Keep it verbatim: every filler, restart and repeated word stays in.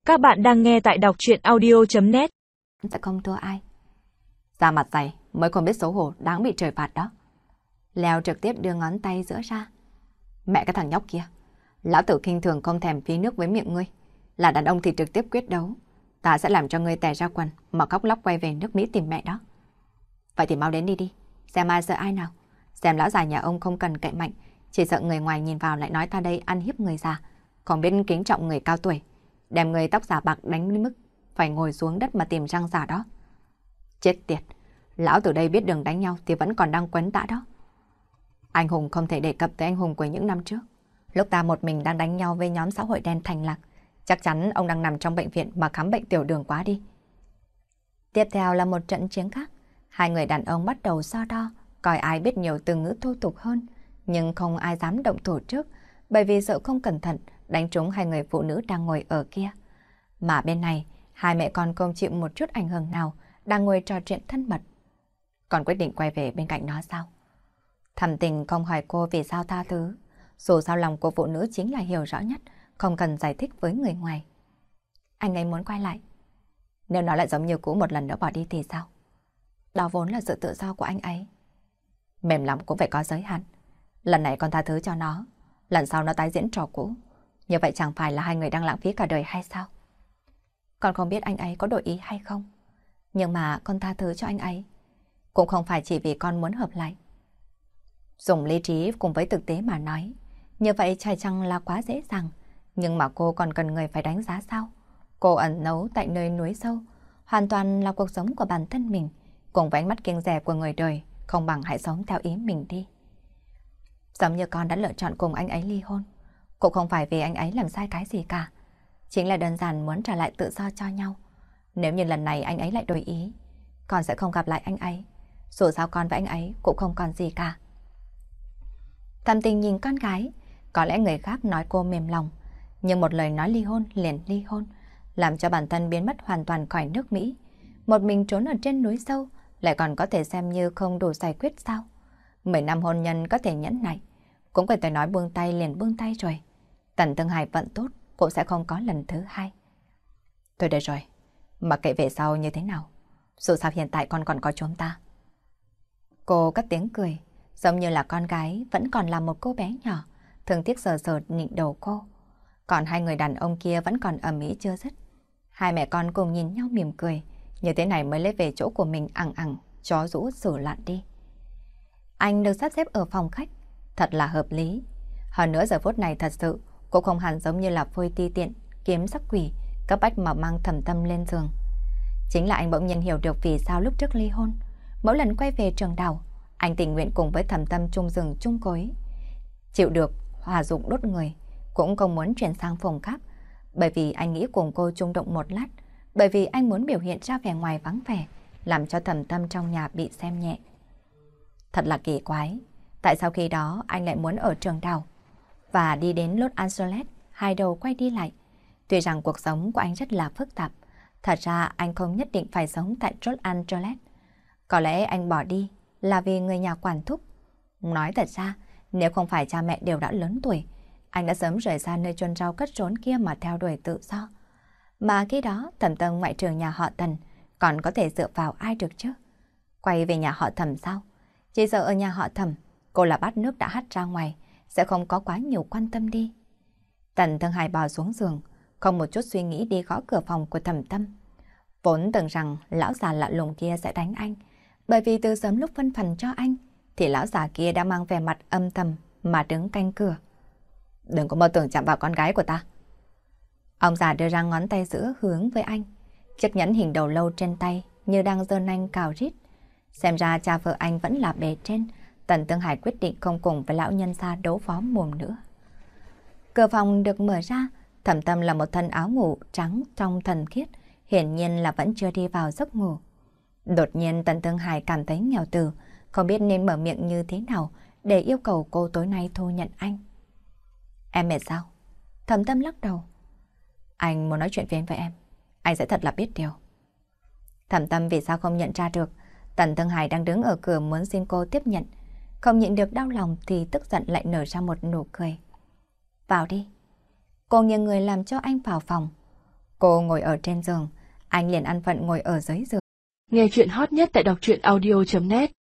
Các bạn đang nghe tại đọc truyện audio.net. Sẽ không thua ai. Da mặt dày mới không biết xấu hổ, đáng bị trời phạt đó. Leo trực tiếp đưa ngón tay giữa ra. Mẹ cái thằng nhóc kia, lão tử khinh thường không thèm phí nước với miệng ngươi. Là đàn ông thì trực tiếp quyết đấu. Ta sẽ làm cho ngươi tè ra quần mà khóc lóc quay về nước Mỹ tìm mẹ đó. Vậy thì mau đến đi đi, xem ai sợ ai nào. Xem lão già nhà ông không cần cậy mạnh, chỉ sợ người ngoài nhìn vào lại nói ta đây ăn hiếp người già, còn biết kính trọng người cao tuổi, đem người tóc giả bạc đánh đến mức phải ngồi xuống đất mà tìm răng giả đó. Chết tiệt, lão từ đây biết đường đánh nhau thì vẫn còn đang quấn tã đó. Anh hùng không thể đề cập tới anh hùng của những năm trước. Lúc ta một mình đang đánh nhau với nhóm xã hội đen Thành Lạc, chắc chắn ông đang nằm trong bệnh viện mà khám bệnh tiểu đường quá đi. Tiếp theo là một trận chiến khác. Hai người đàn ông bắt đầu so đo, coi ai biết nhiều từ ngữ thô tục hơn, nhưng không ai dám động thủ trước, bởi vì sợ không cẩn thận đánh trúng hai người phụ nữ đang ngồi ở kia. Mà bên này, hai mẹ con không chịu một chút ảnh hưởng nào, đang ngồi trò chuyện thân mật. Còn quyết định quay về bên cạnh nó sao? Thẩm Tình không hỏi cô vì sao tha thứ, dù sao lòng của phụ nữ chính là hiểu rõ nhất, không cần giải thích với người ngoài. Anh ấy muốn quay lại. Nếu nó lại giống như cũ một lần nữa bỏ đi thì sao? Đó vốn là sự tự do của anh ấy. Mềm lòng cũng phải có giới hạn. Lần này con tha thứ cho nó, lần sau nó tái diễn trò cũ. Như vậy chẳng phải là hai người đang lãng phí cả đời hay sao? Con không biết anh ấy có đổi ý hay không, nhưng mà con tha thứ cho anh ấy cũng không phải chỉ vì con muốn hợp lại. Dùng lý trí cùng với thực tế mà nói, như vậy phải chăng là quá dễ dàng. Nhưng mà cô còn cần người phải đánh giá sao? Cô ẩn nấu tại nơi núi sâu, hoàn toàn là cuộc sống của bản thân mình, cùng với ánh mắt kiêng dè của người đời, không bằng hãy sống theo ý mình đi. Giống như con đã lựa chọn cùng anh ấy ly hôn, cũng không phải vì anh ấy làm sai cái gì cả, chính là đơn giản muốn trả lại tự do cho nhau. Nếu như lần này anh ấy lại đổi ý, con sẽ không gặp lại anh ấy. Dù sao con và anh ấy cũng không còn gì cả. Thẩm Tình nhìn con gái, có lẽ người khác nói cô mềm lòng, nhưng một lời nói ly hôn liền ly hôn, làm cho bản thân biến mất hoàn toàn khỏi nước Mỹ. Một mình trốn ở trên núi sâu, lại còn có thể xem như không đủ giải quyết sao? Mười năm hôn nhân có thể nhẫn nại, cũng phải tới nói buông tay liền buông tay rồi. Tần Tương Hải vận tốt cũng sẽ không có lần thứ hai. Thôi được rồi, mặc kệ về sau như thế nào, dù sao hiện tại con còn có chúng ta. Cô cất tiếng cười, giống như là con gái vẫn còn là một cô bé nhỏ, thương tiếc sờ sờ nịnh đầu cô. Còn hai người đàn ông kia vẫn còn ầm ĩ chưa dứt. Hai mẹ con cùng nhìn nhau mỉm cười, như thế này mới lấy về chỗ của mình ẳng ẳng, chó rũ xử loạn đi. Anh được sắp xếp ở phòng khách, thật là hợp lý. Hơn nữa giờ phút này thật sự cũng không hẳn giống như là phôi ti tiện, kiếm sắc quỷ, cấp bách mà mang Thẩm Tâm lên giường. Chính là anh bỗng nhiên hiểu được vì sao lúc trước ly hôn, mỗi lần quay về trường đảo, anh tình nguyện cùng với Thẩm Tâm chung giường chung cối. Chịu được hòa dụng đốt người, cũng không muốn chuyển sang phòng khác, bởi vì anh nghĩ cùng cô chung động một lát, bởi vì anh muốn biểu hiện ra vẻ ngoài vắng vẻ, làm cho Thẩm Tâm trong nhà bị xem nhẹ. Thật là kỳ quái, tại sao khi đó anh lại muốn ở trường đảo và đi đến Los Angeles, hai đầu quay đi lại. Tuy rằng cuộc sống của anh rất là phức tạp, thật ra anh không nhất định phải sống tại Los Angeles. Có lẽ anh bỏ đi là vì người nhà quản thúc. Nói thật ra, nếu không phải cha mẹ đều đã lớn tuổi, anh đã sớm rời xa nơi chôn rau cất trốn kia mà theo đuổi tự do. Mà khi đó Thẩm Tâm ngoại trừ nhà họ Tần, còn có thể dựa vào ai được chứ? Quay về nhà họ Thẩm sao? Chỉ sợ ở nhà họ Thẩm, cô là bát nước đã hắt ra ngoài, sẽ không có quá nhiều quan tâm đi. Tần Thương Hải bò xuống giường, không một chút suy nghĩ đi gõ cửa phòng của Thẩm Tâm. Vốn tưởng rằng lão già lạ lùng kia sẽ đánh anh, bởi vì từ sớm lúc phân phần cho anh, thì lão già kia đã mang vẻ mặt âm thầm mà đứng canh cửa. Đừng có mơ tưởng chạm vào con gái của ta. Ông già đưa ra ngón tay giữa hướng với anh, chiếc nhẫn hình đầu lâu trên tay như đang giơ nanh cào rít. Xem ra cha vợ anh vẫn là bề trên. Tần Tương Hải quyết định không cùng với lão nhân gia đấu phó mồm nữa. Cửa phòng được mở ra, Thẩm Tâm là một thân áo ngủ trắng trong thần khiết, hiển nhiên là vẫn chưa đi vào giấc ngủ. Đột nhiên Tần Tương Hải cảm thấy nghèo từ, không biết nên mở miệng như thế nào để yêu cầu cô tối nay thu nhận anh. Em mệt sao? Thẩm Tâm lắc đầu. Anh muốn nói chuyện với em với em, anh sẽ thật là biết điều. Thẩm Tâm vì sao không nhận ra được Tần Tương Hải đang đứng ở cửa muốn xin cô tiếp nhận, không nhịn được đau lòng thì tức giận lại nở ra một nụ cười. Vào đi. Cô nghiêng người làm cho anh vào phòng. Cô ngồi ở trên giường, anh liền ăn phận ngồi ở dưới giường. Nghe chuyện hot nhất tại đọc truyện audio chấm net